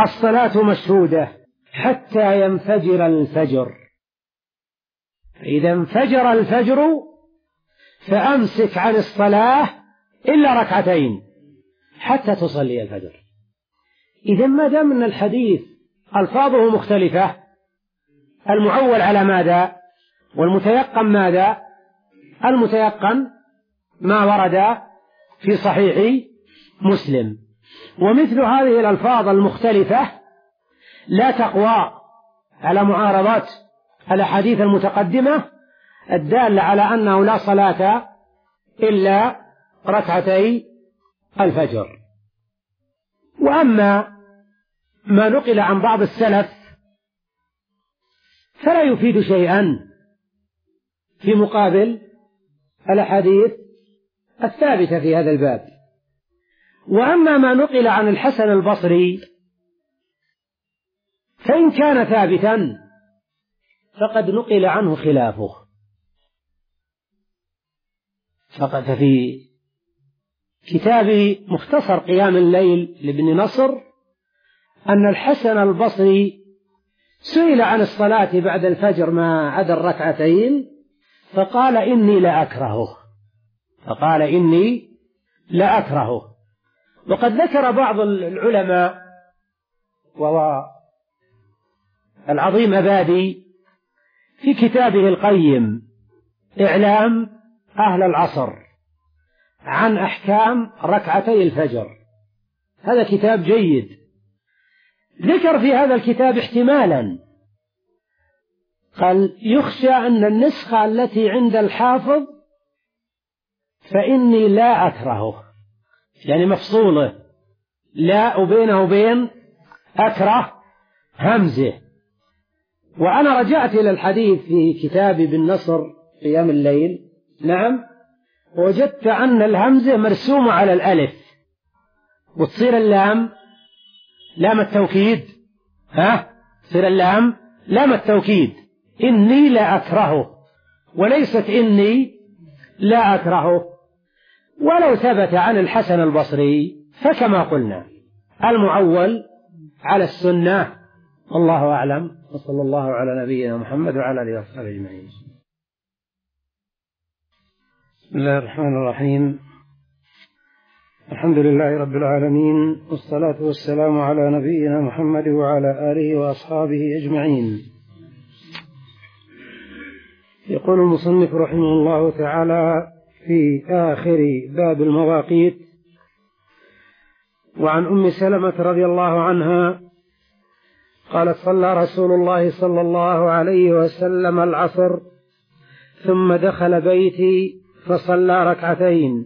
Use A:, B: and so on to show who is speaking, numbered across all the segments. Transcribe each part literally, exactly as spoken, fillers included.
A: الصلاة مشهودة حتى ينفجر الفجر، فإذا انفجر الفجر فأمسك عن الصلاة إلا ركعتين حتى تصلي الفجر. إذا ما دام أن الحديث ألفاظه مختلفة، المعول على ماذا؟ والمتيقن ماذا؟ المتيقن ما ورد في صحيح مسلم. ومثل هذه الألفاظ المختلفة لا تقوى على معارضة الأحاديث المتقدمة الدالة على أنه لا صلاة إلا ركعتي الفجر. وأما ما نقل عن بعض السلف فلا يفيد شيئا في مقابل الأحاديث الثابتة في هذا الباب. وأما ما نقل عن الحسن البصري فإن كان ثابتا فقد نقل عنه خلافه. فقد في كتاب مختصر قيام الليل لابن نصر أن الحسن البصري سئل عن الصلاة بعد الفجر ما عدا الركعتين فقال إني لا أكرهه فقال إني لا أكرهه. وقد ذكر بعض العلماء وهو العظيم أبادي في كتابه القيم إعلام أهل العصر عن أحكام ركعتي الفجر، هذا كتاب جيد. ذكر في هذا الكتاب احتمالا، قال يخشى أن النسخة التي عند الحافظ فإني لا أكرهه، يعني مفصولة لا وبينه وبين أكره همزة. وأنا رجعت إلى الحديث في كتابي بالنصر قيام الليل، نعم، وجدت أن الهمزة مرسومة على الألف وتصير اللام لام التوكيد، ها تصير اللام لام التوكيد، إني لا أكرهه وليست إني لا أكرهه. ولو ثبت عن الحسن البصري فكما قلنا المعول على السنة، والله أعلم، وصلى الله على نبينا محمد وعلى آله وصحبه أجمعين. بسم الله الرحمن الرحيم، الحمد لله رب العالمين، والصلاة والسلام على نبينا محمد وعلى آله وأصحابه أجمعين. يقول المصنف رحمه الله تعالى في آخر باب المواقيت: وعن أم سلمة رضي الله عنها قالت: صلى رسول الله صلى الله عليه وسلم العصر ثم دخل بيتي فصلى ركعتين،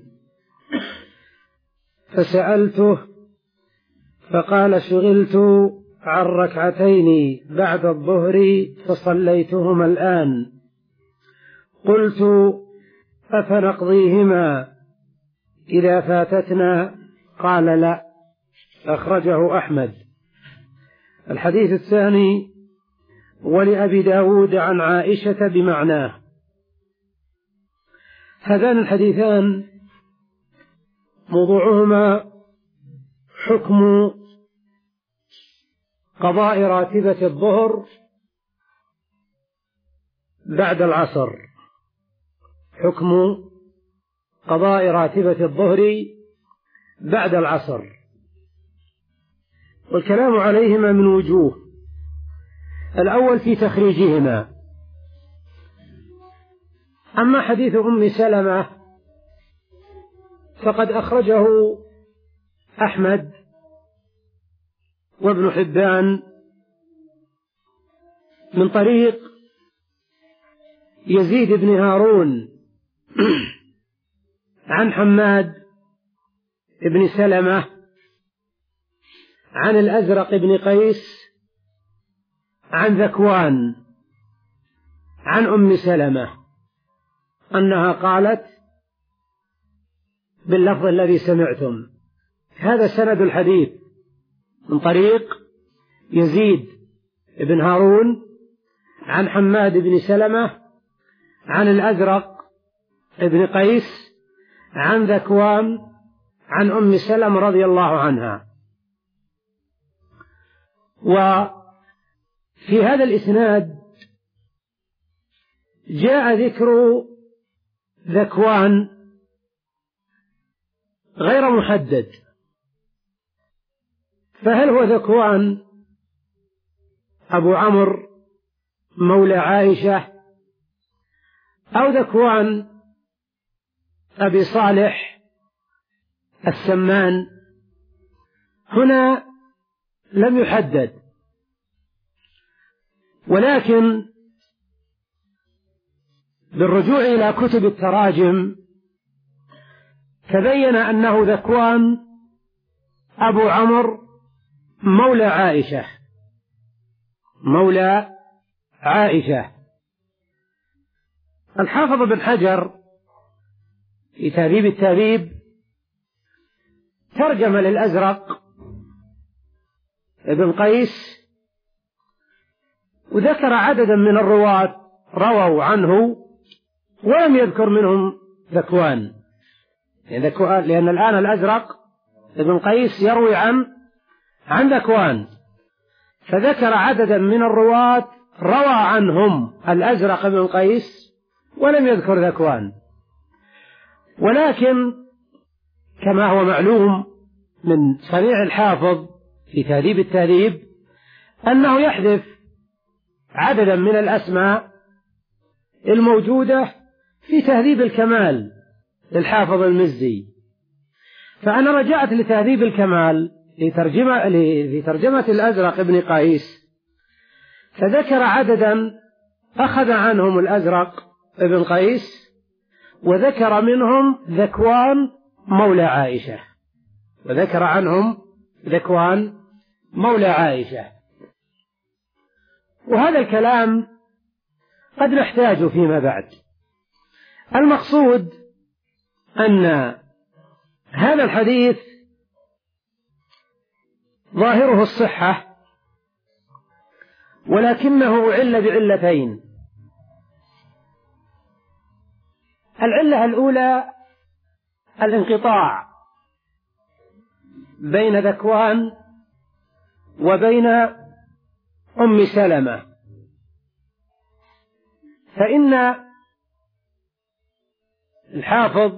A: فسألته فقال: شغلت عن ركعتين بعد الظهر فصليتهما الآن. قلت: أفنقضيهما إذا فاتتنا؟ قال: لا. أخرجه أحمد. الحديث الثاني ولأبي داود عن عائشة بمعناه. هذان الحديثان موضوعهما حكم قضاء راتبة الظهر بعد العصر، حكم قضاء راتبة الظهر بعد العصر، والكلام عليهما من وجوه. الأول في تخريجهما. أما حديث أم سلمة فقد أخرجه أحمد وابن حبان من طريق يزيد بن هارون عن حماد بن سلمة عن الأزرق بن قيس عن ذكوان عن أم سلمة أنها قالت باللفظ الذي سمعتم. هذا سند الحديث من طريق يزيد بن هارون عن حماد بن سلمة عن الأزرق بن قيس عن ذكوان عن أم سلمة رضي الله عنها. وفي هذا الإسناد جاء ذكر ذكوان غير محدد، فهل هو ذكوان أبو عمرو مولى عائشة أو ذكوان أبي صالح السمان؟ هنا لم يحدد، ولكن بالرجوع إلى كتب التراجم تبين أنه ذكوان أبو عمرو مولى عائشة مولى عائشة. الحافظ بن حجر في تهذيب التهذيب ترجم للأزرق ابن قيس وذكر عددا من الرواة رووا عنه ولم يذكر منهم ذكوان، لأن الآن الأزرق ابن قيس يروي عن عن ذكوان، فذكر عددا من الرواة روى عنهم الأزرق ابن قيس ولم يذكر ذكوان. ولكن كما هو معلوم من صنيع الحافظ في تهذيب التهذيب أنه يحذف عددا من الأسماء الموجودة في تهذيب الكمال للحافظ المزي. فأنا رجعت لتهذيب الكمال لترجمة, لترجمة الأزرق ابن قيس، فذكر عددا أخذ عنهم الأزرق ابن قيس وذكر منهم ذكوان مولى عائشة وذكر عنهم ذكوان مولى عائشة. وهذا الكلام قد نحتاجه فيما بعد. المقصود أن هذا الحديث ظاهره الصحة، ولكنه عل بعلتين. العلة الأولى الانقطاع بين ذكوان وبين أم سلمة، فإن الحافظ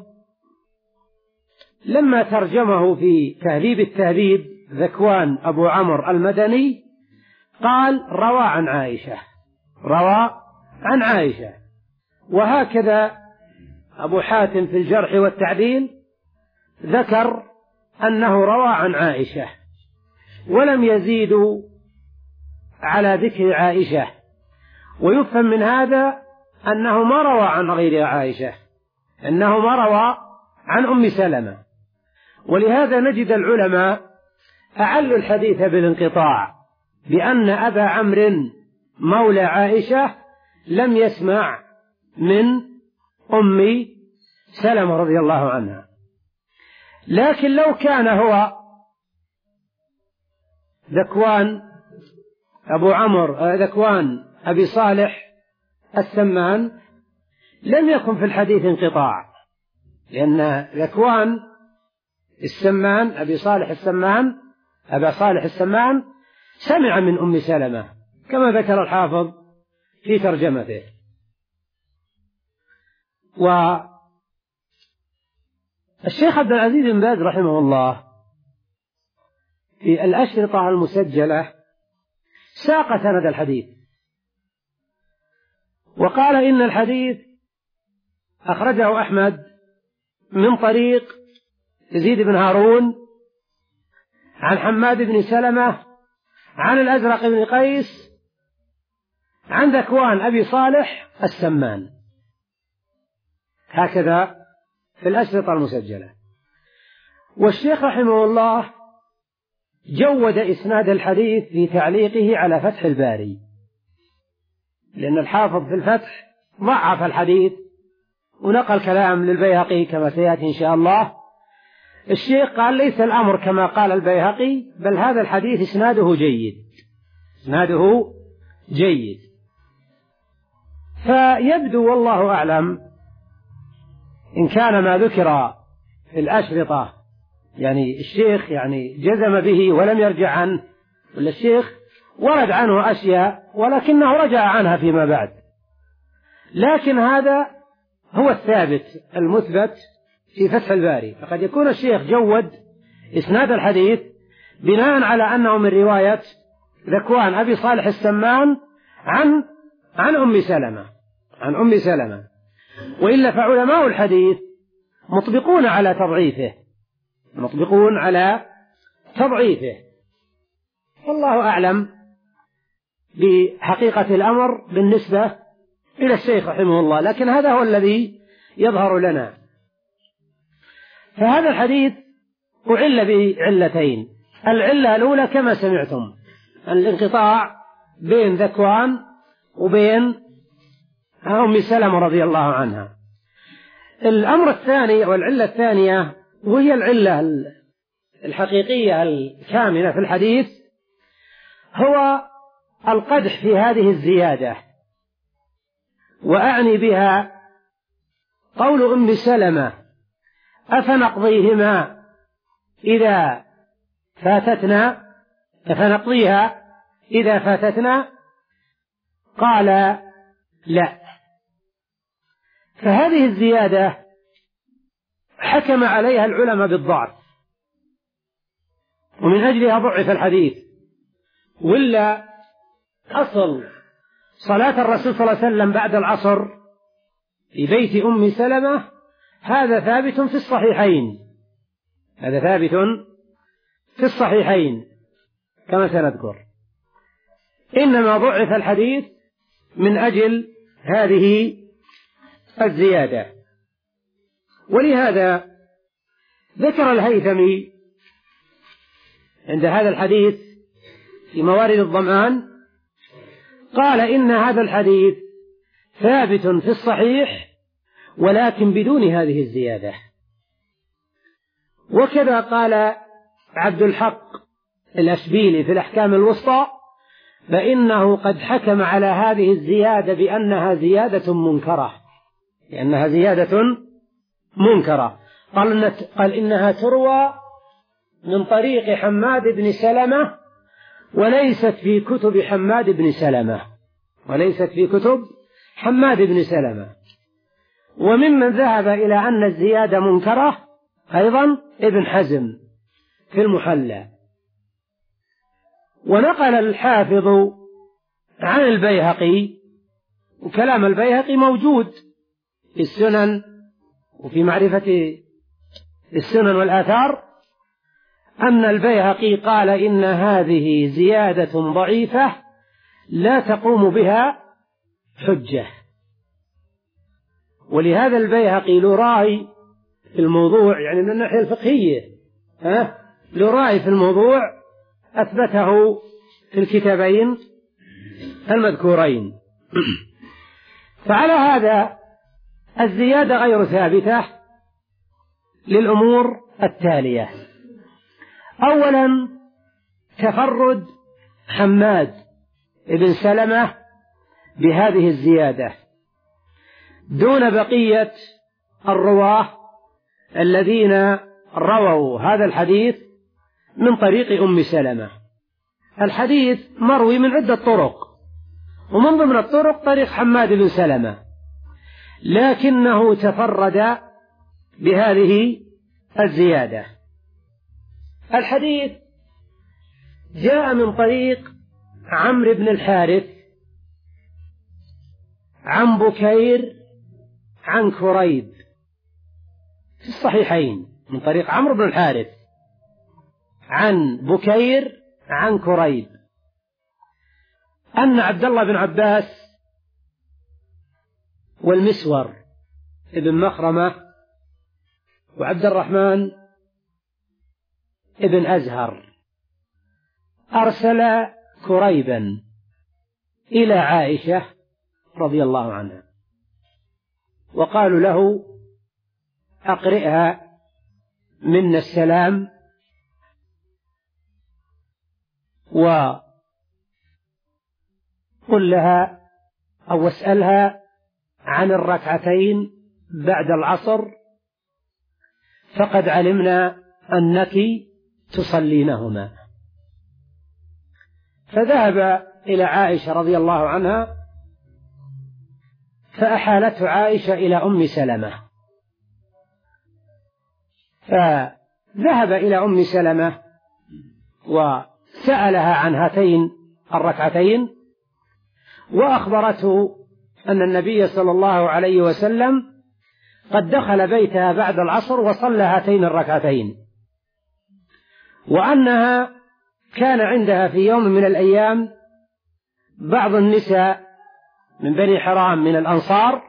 A: لما ترجمه في تهذيب التهذيب ذكوان أبو عمرو المدني قال روى عن عائشة روى عن عائشة. وهكذا أبو حاتم في الجرح والتعديل ذكر أنه روى عن عائشة ولم يزيدوا على ذكر عائشة. ويفهم من هذا أنه ما روى عن غير عائشة، أنه ما روى عن أم سلمة. ولهذا نجد العلماء أعلوا الحديث بالانقطاع بأن أبا عمرو مولى عائشة لم يسمع من أم سلمة رضي الله عنها. لكن لو كان هو ذكوان أبو عمرو ذكوان أبي صالح السمان لم يكن في الحديث انقطاع، لأن ذكوان السمان أبي صالح السمان أبا صالح السمان سمع من أم سلمة كما ذكر الحافظ في ترجمته. والشيخ عبد العزيز بن باز رحمه الله في الأشرطة المسجلة ساق سند الحديث وقال إن الحديث أخرجه أحمد من طريق يزيد بن هارون عن حماد بن سلمة عن الأزرق بن قيس عن ذكوان أبي صالح السمان، هكذا في الأشرطة المسجلة. والشيخ رحمه الله جود إسناد الحديث في تعليقه على فتح الباري، لأن الحافظ في الفتح ضعف الحديث ونقل كلام للبيهقي كما سيأتي إن شاء الله. الشيخ قال ليس الأمر كما قال البيهقي، بل هذا الحديث إسناده جيد إسناده جيد. فيبدو والله أعلم إن كان ما ذكر في الأشرطة يعني الشيخ يعني جزم به ولم يرجع عنه، ولا الشيخ ورد عنه أشياء ولكنه رجع عنها فيما بعد، لكن هذا هو الثابت المثبت في فتح الباري. فقد يكون الشيخ جود إسناد الحديث بناء على أنه من رواية ذكوان أبي صالح السمان عن عن أم سلمة عن أم سلمة وإلا فعلماء الحديث مطبقون على تضعيفه مطبقون على تضعيفه والله أعلم بحقيقة الأمر بالنسبة إلى الشيخ رحمه الله، لكن هذا هو الذي يظهر لنا. فهذا الحديث أعل بعلتين: العلة الأولى كما سمعتم الانقطاع بين ذكوان وبين أم سلمة رضي الله عنها. الأمر الثاني والعلة الثانية وهي العلة الحقيقية الكامنة في الحديث هو القدح في هذه الزيادة، وأعني بها قول أم سلمة: أفنقضيهما إذا فاتتنا أفنقضيها إذا فاتتنا؟ قال: لا. فهذه الزيادة حكم عليها العلماء بالضعف، ومن أجلها ضعف الحديث. ولا أصل صلاة الرسول صلى الله عليه وسلم بعد العصر في بيت أم سلمة هذا ثابت في الصحيحين هذا ثابت في الصحيحين كما سنذكر، إنما ضعف الحديث من أجل هذه الزيادة. ولهذا ذكر الهيثمي عند هذا الحديث في موارد الظمآن قال: إن هذا الحديث ثابت في الصحيح ولكن بدون هذه الزيادة. وكذا قال عبد الحق الأشبيلي في الأحكام الوسطى: فإنه قد حكم على هذه الزيادة بأنها زيادة منكرة لأنها زيادة منكرة قال, قال إنها تروى من طريق حماد بن سلمة وليست في كتب حماد بن سلمة وليست في كتب حماد بن سلمة. وممن ذهب إلى أن الزيادة منكرة أيضا ابن حزم في المحلى. ونقل الحافظ عن البيهقي، وكلام البيهقي موجود في السنن وفي معرفة السنن والآثار، أن البيهقي قال: إن هذه زيادة ضعيفة لا تقوم بها حجة. ولهذا البيهقي له رأي في الموضوع، يعني من الناحية الفقهية ها له رأي في الموضوع أثبته في الكتابين المذكورين. فعلى هذا الزيادة غير ثابتة للأمور التالية: أولا تفرد حماد بن سلمة بهذه الزيادة دون بقية الرواه الذين رووا هذا الحديث من طريق أم سلمة. الحديث مروي من عدة طرق، ومن ضمن الطرق طريق حماد بن سلمة، لكنه تفرد بهذه الزيادة. الحديث جاء من طريق عمرو بن الحارث عن بكير عن كريب في الصحيحين، من طريق عمرو بن الحارث عن بكير عن كريب، أن عبد الله بن عباس والمسور ابن مخرمة وعبد الرحمن ابن أزهر أرسل كريبا إلى عائشة رضي الله عنها وقالوا له: أقرئها منا السلام وقل لها أو اسألها عن الركعتين بعد العصر فقد علمنا أنك تصلينهما. فذهب إلى عائشة رضي الله عنها فأحالته عائشة إلى أم سلمة، فذهب إلى أم سلمة وسألها عن هاتين الركعتين، وأخبرته أن النبي صلى الله عليه وسلم قد دخل بيتها بعد العصر وصلى هاتين الركعتين، وأنها كان عندها في يوم من الأيام بعض النساء من بني حرام من الأنصار،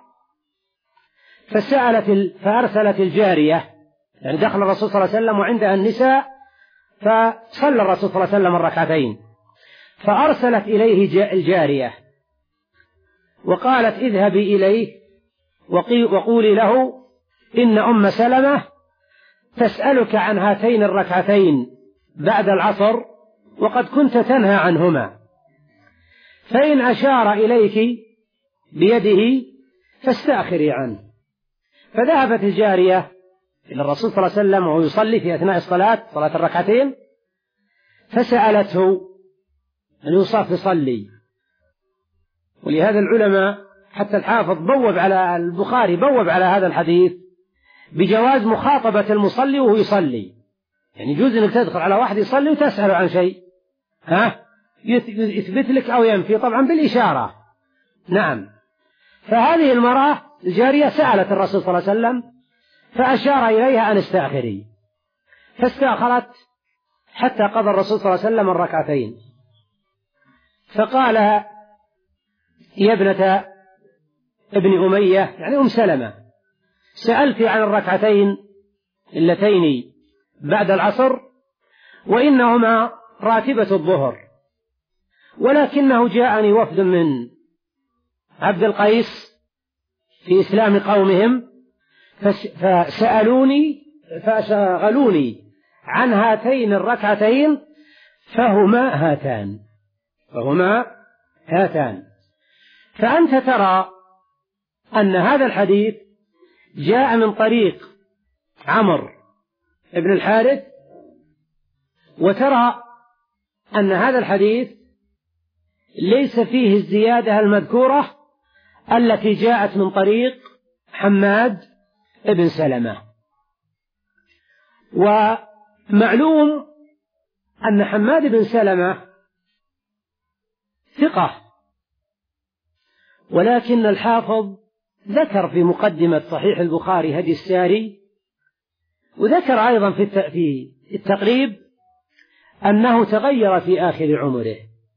A: فسألت فأرسلت الجارية، يعني دخل الرسول صلى الله عليه وسلم وعندها النساء، فصلى الرسول صلى الله عليه وسلم الركعتين، فأرسلت إليه الجارية وقالت اذهبي إليه وقولي له إن أم سلمة تسألك عن هاتين الركعتين بعد العصر وقد كنت تنهى عنهما، فإن أشار إليك بيده فاستأخري عنه. فذهبت الجارية إلى الرسول صلى الله عليه وسلم وهو يصلي في أثناء الصلاة صلاة الركعتين، فسألته أن يوصف يصلي. ولهذا العلماء حتى الحافظ بوب على البخاري بوب على هذا الحديث بجواز مخاطبة المصلي وهو يصلي، يعني يجوز أنك تدخل على واحد يصلي وتسأله عن شيء ها يثبت لك أو ينفي، طبعا بالإشارة. نعم. فهذه المرأة الجارية سألت الرسول صلى الله عليه وسلم فأشار إليها أن استأخري، فاستأخرت حتى قضى الرسول صلى الله عليه وسلم الركعتين، فقال يا ابنة ابن أمية يعني أم سلمة سألت عن الركعتين اللتين بعد العصر وإنهما راتبة الظهر، ولكنه جاءني وفد من عبد القيس في إسلام قومهم فسألوني فشغلوني عن هاتين الركعتين فهما هاتان فهما هاتان فأنت ترى أن هذا الحديث جاء من طريق عمرو بن الحارث، وترى أن هذا الحديث ليس فيه الزيادة المذكورة التي جاءت من طريق حماد بن سلمة. ومعلوم أن حماد بن سلمة ثقة، ولكن الحافظ ذكر في مقدمة صحيح البخاري هدي الساري، وذكر أيضا في التقريب أنه تغير في آخر عمره.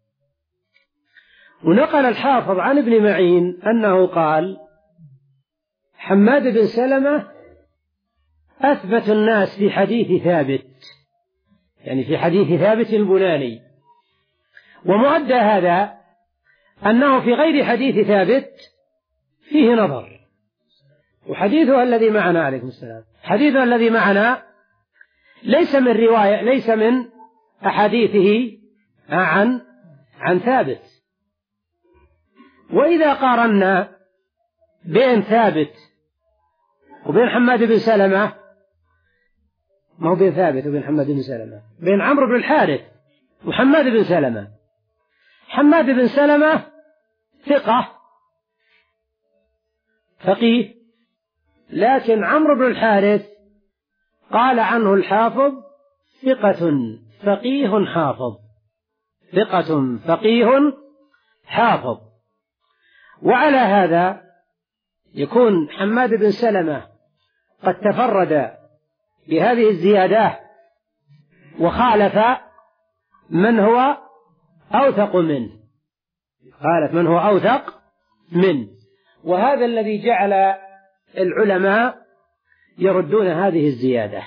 A: ونقل الحافظ عن ابن معين أنه قال حماد بن سلمة أثبت الناس في حديث ثابت، يعني في حديث ثابت البناني، ومؤدى هذا أنه في غير حديث ثابت فيه نظر. وحديثه الذي معنا عليكم السلام حديثه الذي معنا ليس من رواية ليس من أحاديثه عن عن ثابت. وإذا قارنا بين ثابت وبين حماد بن سلمة، ما هو بين ثابت وبين حماد بن سلمة، بين عمرو بن الحارث وحماد بن سلمة. حماد بن سلمة ثقة فقيه، لكن عمرو بن الحارث قال عنه الحافظ ثقة فقيه حافظ، ثقة فقيه حافظ. وعلى هذا يكون حماد بن سلمة قد تفرد بهذه الزيادة وخالف من هو أوثق منه، خالف من هو أوثق منه، وهذا الذي جعل العلماء يردون هذه الزيادة.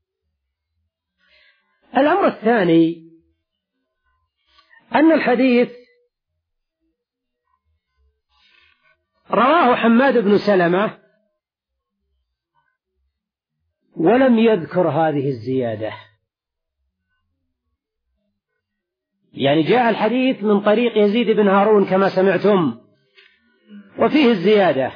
A: الأمر الثاني أن الحديث رواه حماد بن سلمة ولم يذكر هذه الزيادة، يعني جاء الحديث من طريق يزيد بن هارون كما سمعتم وفيه الزيادة،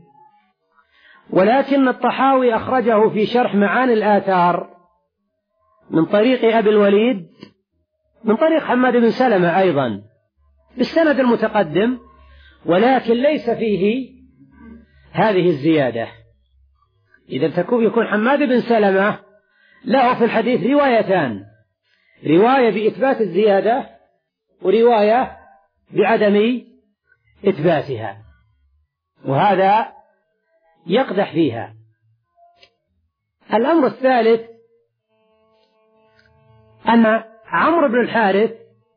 A: ولكن الطحاوي أخرجه في شرح معاني الآثار من طريق أبي الوليد من طريق حماد بن سلمة أيضا بالسند المتقدم، ولكن ليس فيه هذه الزيادة. إذا تكون يكون حماد بن سلمة له في الحديث روايتان، رواية بإثبات الزيادة ورواية بعدم إثباتها، وهذا يقدح فيها. الأمر الثالث أن عمرو بن الحارث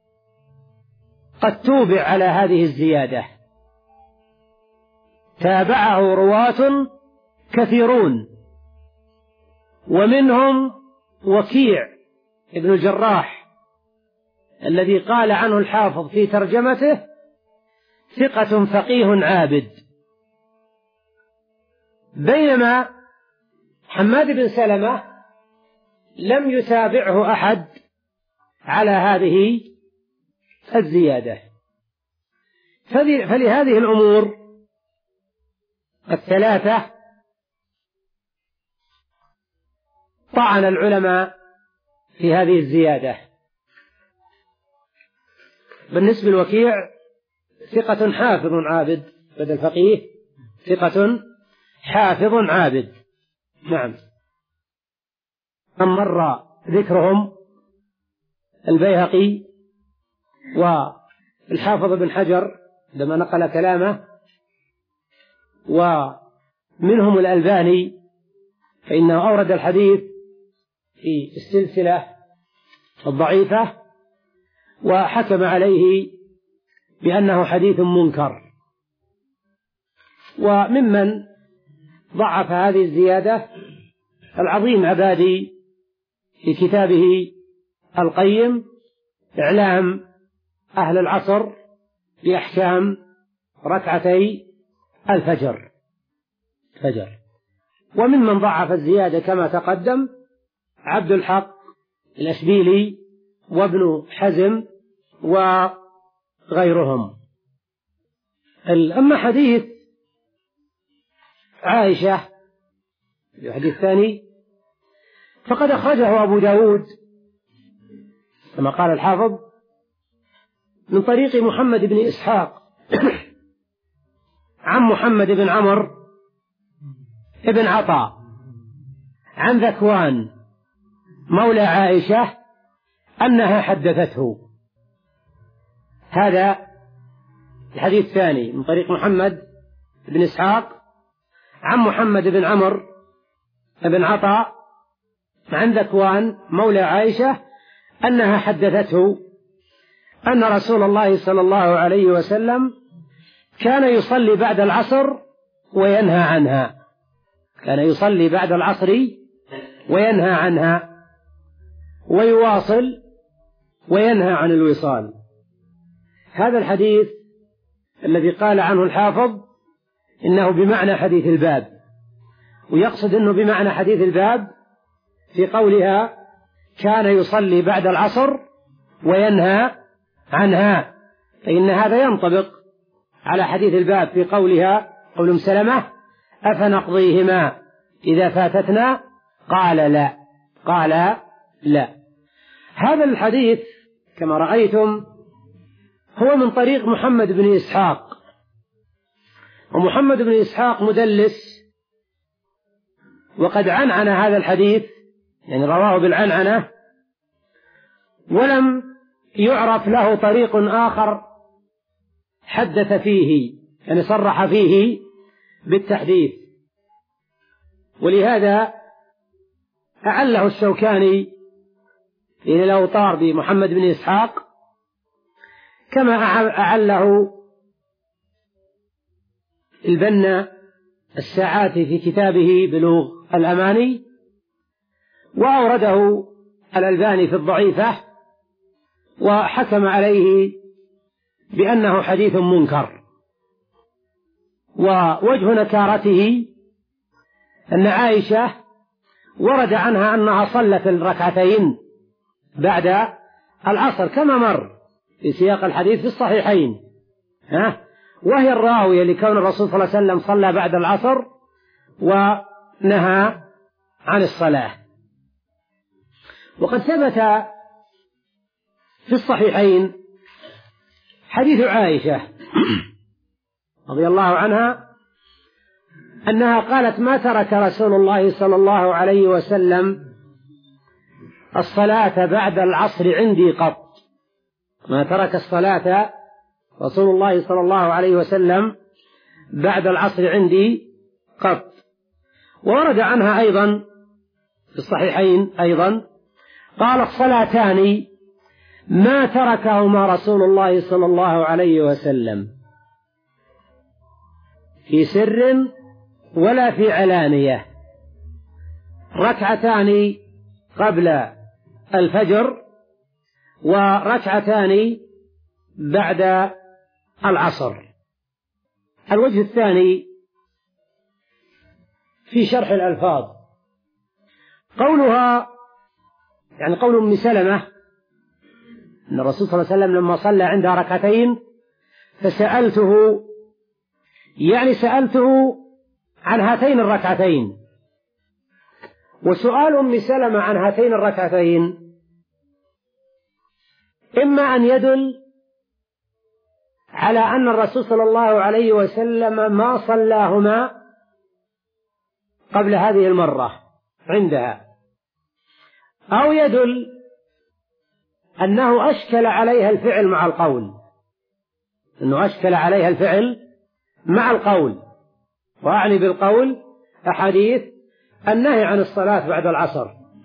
A: قد توبع على هذه الزيادة، تابعه رواة كثيرون، ومنهم وكيع ابن الجراح الذي قال عنه الحافظ في ترجمته ثقة فقيه عابد، بينما حماد بن سلمة لم يتابعه أحد على هذه الزيادة. فلهذه الأمور الثلاثة طعن العلماء في هذه الزيادة. بالنسبة للوكيع ثقة حافظ عابد، بدل فقيه ثقة حافظ عابد. نعم. مر ذكرهم البيهقي والحافظ بن حجر لما نقل كلامه، ومنهم الألباني فإنه أورد الحديث في السلسلة الضعيفة وحكم عليه بأنه حديث منكر. وممن ضعف هذه الزيادة العظيم عبادي في كتابه القيم إعلام أهل العصر بأحكام ركعتي الفجر فجر. وممن ضعف الزيادة كما تقدم عبد الحق الأشبيلي وابن حزم وغيرهم. أما حديث عائشة الحديث الثاني فقد أخرجه أبو داود كما قال الحافظ من طريق محمد بن إسحاق عن محمد بن عمرو بن عطاء عن ذكوان مولى عائشة أنها حدثته. هذا الحديث الثاني من طريق محمد بن إسحاق عن محمد بن عمرو بن عطاء عن ذكوان مولى عائشة أنها حدثته أن رسول الله صلى الله عليه وسلم كان يصلي بعد العصر وينهى عنها كان يصلي بعد العصر وينهى عنها ويواصل وينهى عن الوصال. هذا الحديث الذي قال عنه الحافظ إنه بمعنى حديث الباب، ويقصد أنه بمعنى حديث الباب في قولها كان يصلي بعد العصر وينهى عنها، فإن هذا ينطبق على حديث الباب في قولها قول أم سلمة أفنقضيهما إذا فاتتنا قال لا قال لا. هذا الحديث كما رأيتم هو من طريق محمد بن إسحاق، ومحمد بن إسحاق مدلس وقد عنعن هذا الحديث، يعني رواه بالعنعنة، ولم يعرف له طريق آخر حدث فيه، يعني صرح فيه بالتحديث، ولهذا أعله الشوكاني إلى الأوطار بمحمد بن إسحاق كما أعله البنا الساعاتي في كتابه بلوغ الأماني، وأورده الألباني في الضعيفة وحكم عليه بأنه حديث منكر. ووجه نكارته أن عائشة ورد عنها أنها صلت الركعتين بعد العصر كما مر في سياق الحديث في الصحيحين، ها؟ وهي الراوية لكون الرسول صلى الله عليه وسلم صلى بعد العصر ونهى عن الصلاة. وقد ثبت في الصحيحين حديث عائشة رضي الله عنها أنها قالت: ما ترك رسول الله صلى الله عليه وسلم الصلاة بعد العصر عندي قط. ما ترك الصلاة رسول الله صلى الله عليه وسلم بعد العصر عندي قط. وورد عنها أيضا في الصحيحين أيضا قالت: صلاتان ما تركهما رسول الله صلى الله عليه وسلم في سر ولا في علانية: ركعتان قبل الفجر وركعتان بعد العصر. الوجه الثاني في شرح الألفاظ، قولها يعني قول أم سلمة أن الرسول صلى الله عليه وسلم لما صلى عندها ركعتين فسألته، يعني سألته عن هاتين الركعتين. وسؤال أم سلمة عن هاتين الركعتين إما أن يدل على أن الرسول صلى الله عليه وسلم ما صلاهما قبل هذه المرة عندها، أو يدل أنه أشكل عليها الفعل مع القول، أنه أشكل عليها الفعل مع القول، وأعني بالقول أحاديث النهي عن الصلاة بعد العصر.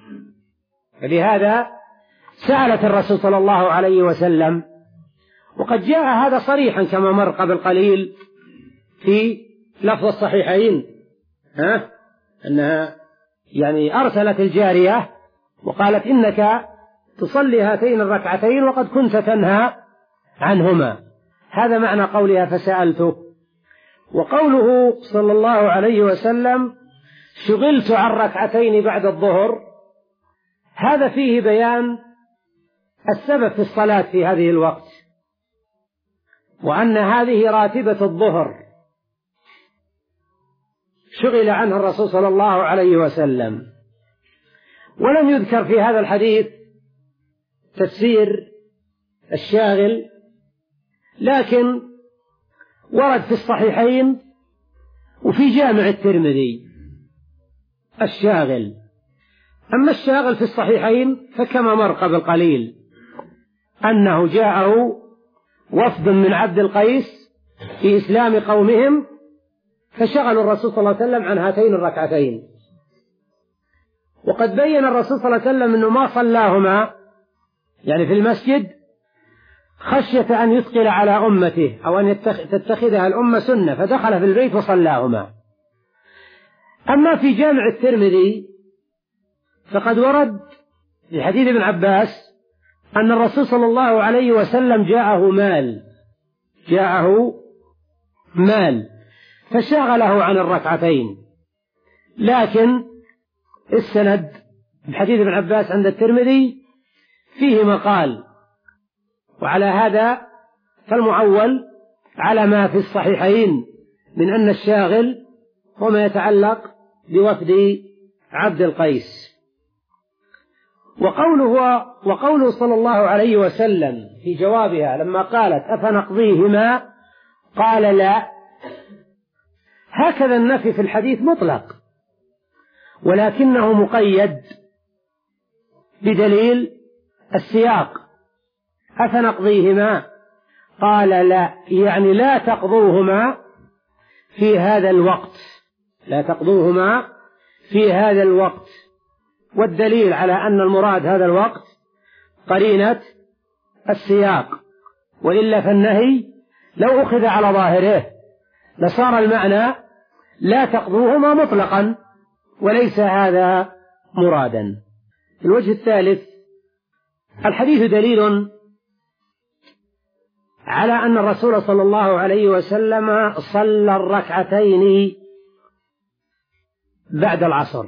A: فلهذا سألت الرسول صلى الله عليه وسلم، وقد جاء هذا صريحا كما مر قبل قليل في لفظ الصحيحين، ها أنها يعني أرسلت الجارية وقالت: إنك تصلي هاتين الركعتين وقد كنت تنهى عنهما. هذا معنى قولها فسألته. وقوله صلى الله عليه وسلم: شغلت عن ركعتين بعد الظهر، هذا فيه بيان السبب في الصلاة في هذه الوقت، وأن هذه راتبة الظهر شغل عنها الرسول صلى الله عليه وسلم. ولم يذكر في هذا الحديث تفسير الشاغل، لكن ورد في الصحيحين وفي جامع الترمذي الشاغل. أما الشاغل في الصحيحين فكما مر قبل قليل أنه جاءه وفد من عبد القيس في إسلام قومهم فشغلوا الرسول صلى الله عليه وسلم عن هاتين الركعتين، وقد بين الرسول صلى الله عليه وسلم أنه ما صلاهما يعني في المسجد خشية أن يثقل على أمته أو أن تتخذها الأمة سنة، فدخل في البيت وصلاهما. أما في جامع الترمذي فقد ورد في حديث ابن عباس أن الرسول صلى الله عليه وسلم جاءه مال جاءه مال فشغله عن الركعتين، لكن السند في حديث ابن عباس عند الترمذي فيه مقال، وعلى هذا فالمعول على ما في الصحيحين من أن الشاغل هو ما يتعلق بوفد عبد القيس. وقوله, وقوله صلى الله عليه وسلم في جوابها لما قالت: أفنقضيهما؟ قال: لا. هكذا النفي في الحديث مطلق، ولكنه مقيد بدليل السياق: أفنقضيهما؟ قال: لا، يعني لا تقضوهما في هذا الوقت لا تقضوهما في هذا الوقت. والدليل على أن المراد هذا الوقت قرينة السياق، وإلا فالنهي لو أخذ على ظاهره لصار المعنى لا تقضوهما مطلقا، وليس هذا مرادا. الوجه الثالث: الحديث دليل على أن الرسول صلى الله عليه وسلم صلى الركعتين بعد العصر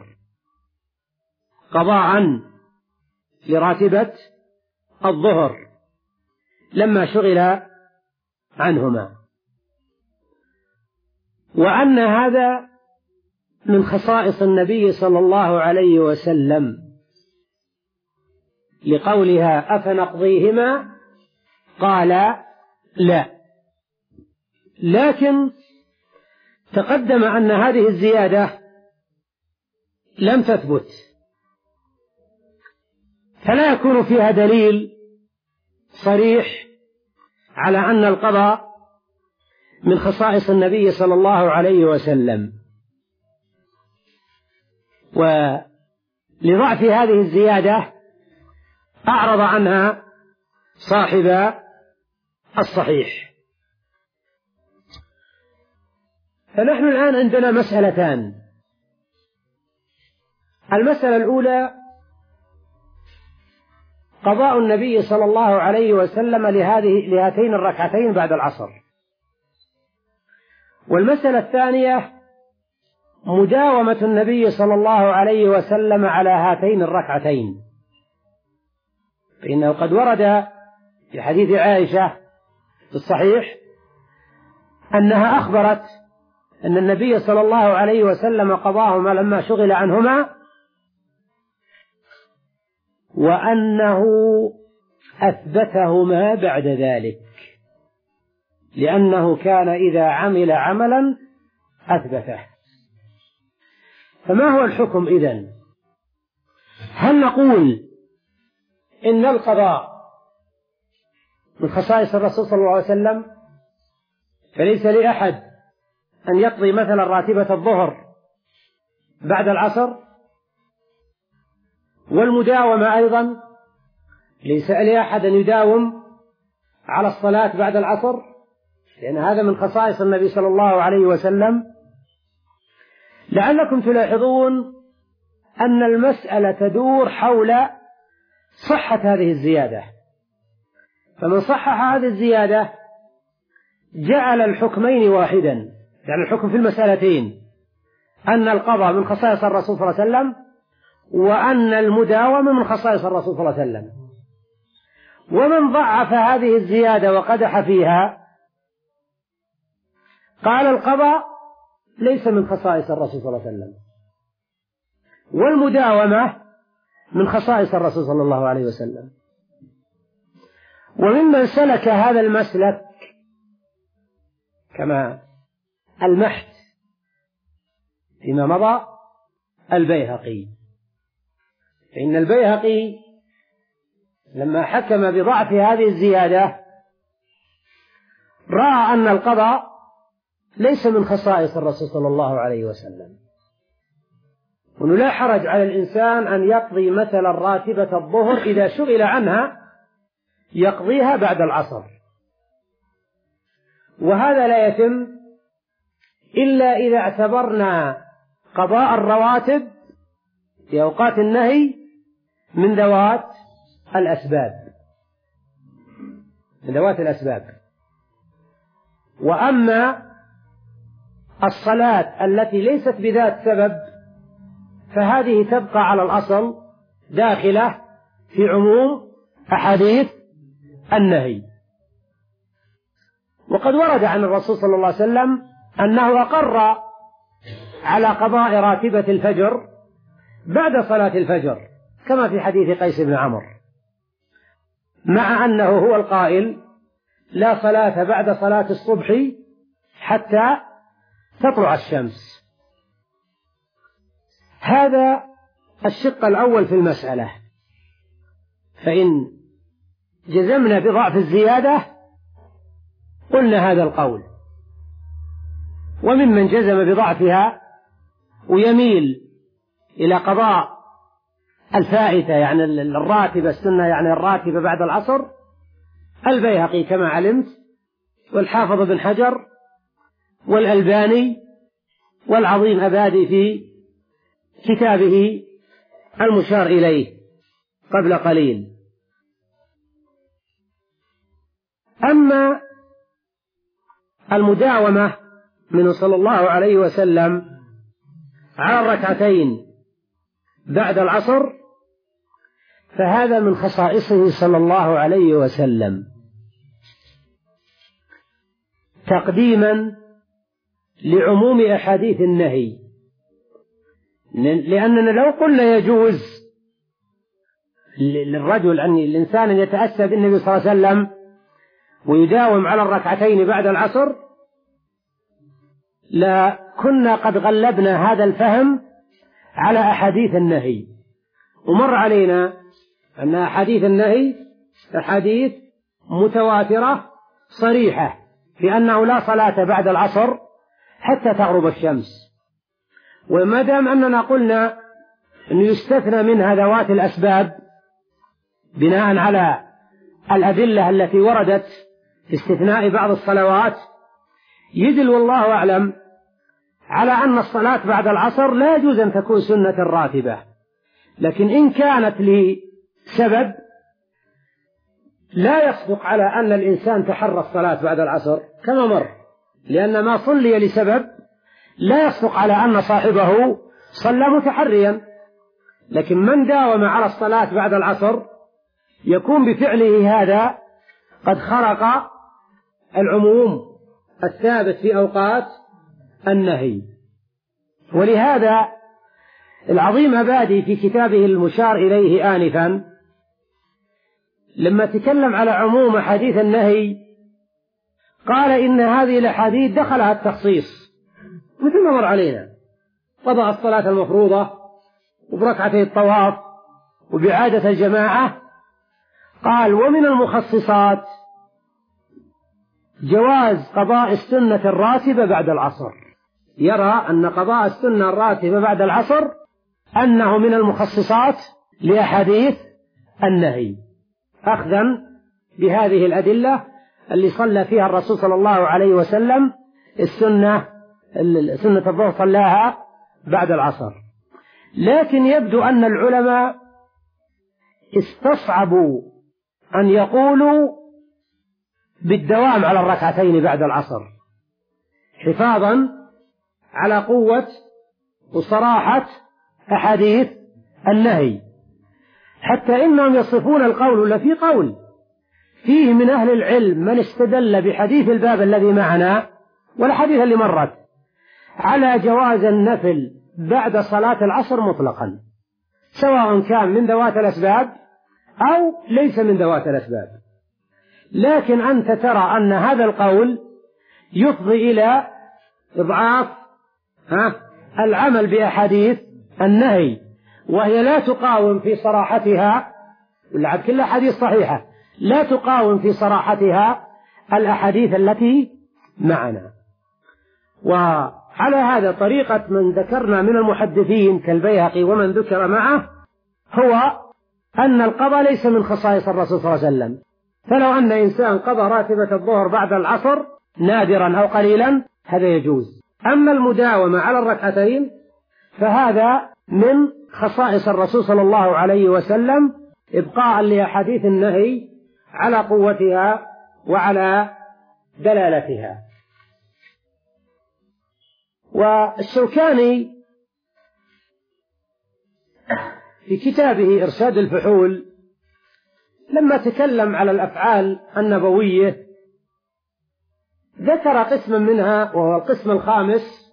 A: قضاء لراتبة الظهر لما شغل عنهما، وأن هذا من خصائص النبي صلى الله عليه وسلم، لقولها أفنقضيهما؟ قال لا، لكن تقدم أن هذه الزيادة لم تثبت، فلا يكون فيها دليل صريح على أن القضاء من خصائص النبي صلى الله عليه وسلم. ولضعف هذه الزيادة أعرض عنها صاحب الصحيح. فنحن الآن عندنا مسألتان. المسألة الأولى قضاء النبي صلى الله عليه وسلم لهذه لهاتين الركعتين بعد العصر. والمسألة الثانية مداومة النبي صلى الله عليه وسلم على هاتين الركعتين، فإنه قد ورد في حديث عائشة في الصحيح أنها أخبرت أن النبي صلى الله عليه وسلم قضاهما لما شغل عنهما، وأنه أثبتهما بعد ذلك، لأنه كان إذا عمل عملا أثبته. فما هو الحكم إذن؟ هل نقول إن القضاء من خصائص الرسول صلى الله عليه وسلم، فليس لأحد أن يقضي مثلا راتبة الظهر بعد العصر؟ والمداومة أيضا ليس لأحد أن يداوم على الصلاة بعد العصر، لأن هذا من خصائص النبي صلى الله عليه وسلم. لعلكم تلاحظون أن المسألة تدور حول صحة هذه الزيادة، فمن صحح هذه الزيادة جعل الحكمين واحدا، يعني الحكم في المسألتين أن القضاء من خصائص الرسول صلى الله عليه وسلم، وأن المداومة من خصائص الرسول صلى الله عليه وسلم. ومن ضعف هذه الزيادة وقدح فيها قال القضاء ليس من خصائص الرسول صلى الله عليه وسلم، والمداومة من خصائص الرسول صلى الله عليه وسلم. وممن سلك هذا المسلك كما المحت فيما مضى البيهقي، فإن البيهقي لما حكم بضعف هذه الزيادة رأى أن القضاء ليس من خصائص الرسول صلى الله عليه وسلم، وأنه لا حرج على الإنسان أن يقضي مثلا راتبة الظهر إذا شغل عنها يقضيها بعد العصر، وهذا لا يتم إلا إذا اعتبرنا قضاء الرواتب في أوقات النهي من ذوات الأسباب من ذوات الأسباب. وأما الصلاة التي ليست بذات سبب فهذه تبقى على الأصل داخلة في عموم أحاديث النهي. وقد ورد عن الرسول صلى الله عليه وسلم أنه أقر على قضاء راتبة الفجر بعد صلاة الفجر كما في حديث قيس بن عمرو، مع أنه هو القائل لا صلاة بعد صلاة الصبح حتى تطلع الشمس. هذا الشق الأول في المسألة. فإن جزمنا بضعف الزيادة قلنا هذا القول، وممن جزم بضعفها ويميل إلى قضاء الفائتة يعني الراتبة السنة يعني الراتبة بعد العصر البيهقي كما علمت، والحافظ بن حجر، والألباني، والعظيم أبادي في كتابه المشار إليه قبل قليل. أما المداومة منه صلى الله عليه وسلم على الركعتين بعد العصر فهذا من خصائصه صلى الله عليه وسلم تقديما لعموم أحاديث النهي، لأننا لو قلنا يجوز للرجل أن الإنسان أن يتأسى بالنبي صلى الله عليه وسلم ويداوم على الركعتين بعد العصر، لا كنا قد غلبنا هذا الفهم على أحاديث النهي. ومر علينا أن أحاديث النهي أحاديث متواترة صريحة في أنه لا صلاة بعد العصر حتى تغرب الشمس. وما دام أننا قلنا أنه يستثنى منها ذوات الأسباب بناء على الأدلة التي وردت في استثناء بعض الصلوات، يدل والله أعلم على أن الصلاة بعد العصر لا يجوز أن تكون سنة راتبة، لكن إن كانت لسبب لا يصدق على أن الإنسان تحرى الصلاة بعد العصر كما مر، لأن ما صلي لسبب لا يصدق على أن صاحبه صلى متحريا. لكن من داوم على الصلاة بعد العصر يكون بفعله هذا قد خرق العموم الثابت في أوقات النهي. ولهذا العظيم أبادي في كتابه المشار إليه آنفا لما تكلم على عموم حديث النهي قال إن هذه الأحاديث دخلها التخصيص مثل ما مر علينا، قضاء الصلاة المفروضة وبركعتي الطواف وبعادة الجماعة. قال ومن المخصصات جواز قضاء السنة الراتبة بعد العصر، يرى أن قضاء السنة الراتبة بعد العصر أنه من المخصصات لأحاديث النهي، أخذا بهذه الأدلة اللي صلى فيها الرسول صلى الله عليه وسلم السنة سنة الظهر صلاها بعد العصر. لكن يبدو أن العلماء استصعبوا أن يقولوا بالدوام على الركعتين بعد العصر حفاظا على قوة وصراحة أحاديث النهي، حتى إنهم يصفون القول الذي قول فيه من أهل العلم من استدل بحديث الباب الذي معنا والحديث اللي مرت على جواز النفل بعد صلاة العصر مطلقا، سواء كان من ذوات الأسباب أو ليس من ذوات الأسباب. لكن أنت ترى أن هذا القول يفضي إلى إضعاف ها العمل بأحاديث النهي، وهي لا تقاوم في صراحتها، والعب كلها حديث صحيحة، لا تقاوم في صراحتها الأحاديث التي معنا. وعلى هذا طريقة من ذكرنا من المحدثين كالبيهقي ومن ذكر معه هو أن القضاء ليس من خصائص الرسول صلى الله عليه وسلم، فلو أن إنسان قضى راتبة الظهر بعد العصر نادرا أو قليلا هذا يجوز. أما المداومة على الركعتين فهذا من خصائص الرسول صلى الله عليه وسلم إبقاء لأحاديث النهي على قوتها وعلى دلالتها. والشوكاني في كتابه إرشاد الفحول لما تكلم على الأفعال النبوية ذكر قسما منها وهو القسم الخامس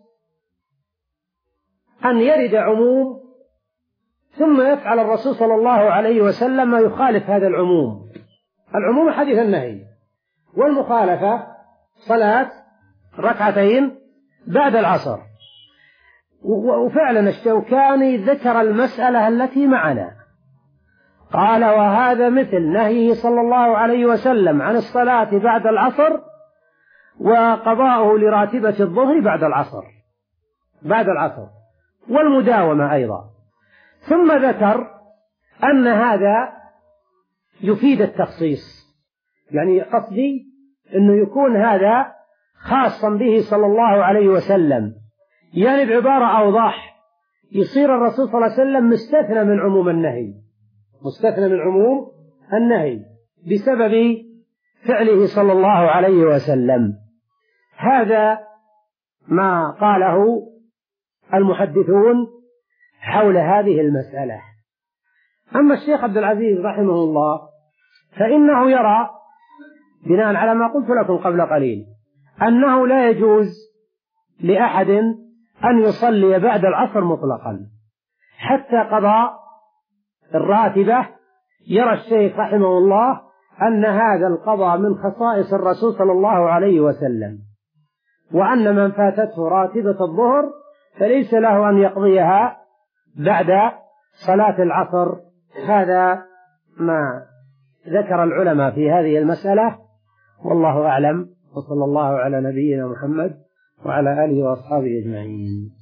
A: أن يرد عموم ثم يفعل الرسول صلى الله عليه وسلم ما يخالف هذا العموم. العموم حديث النهي، والمخالفة صلاة ركعتين بعد العصر. وفعلا الشوكاني ذكر المسألة التي معنا، قال وهذا مثل نهيه صلى الله عليه وسلم عن الصلاة بعد العصر وقضاؤه لراتبة الظهر بعد العصر بعد العصر والمداومة أيضا. ثم ذكر أن هذا يفيد التخصيص، يعني قصدي أنه يكون هذا خاصا به صلى الله عليه وسلم، يعني بعبارة أوضح يصير الرسول صلى الله عليه وسلم مستثنى من عموم النهي مستثنى من عموم النهي بسبب فعله صلى الله عليه وسلم. هذا ما قاله المحدثون حول هذه المسألة. أما الشيخ عبد العزيز رحمه الله فإنه يرى بناء على ما قلت لكم قبل قليل أنه لا يجوز لأحد أن يصلي بعد العصر مطلقا حتى قضاء الراتبة يرى الشيخ رحمه الله أن هذا القضاء من خصائص الرسول صلى الله عليه وسلم، وأن من فاتته راتبة الظهر فليس له أن يقضيها بعد صلاة العصر. هذا ما ذكر العلماء في هذه المسألة، والله أعلم، وصلى الله على نبينا محمد وعلى آله وأصحابه أجمعين.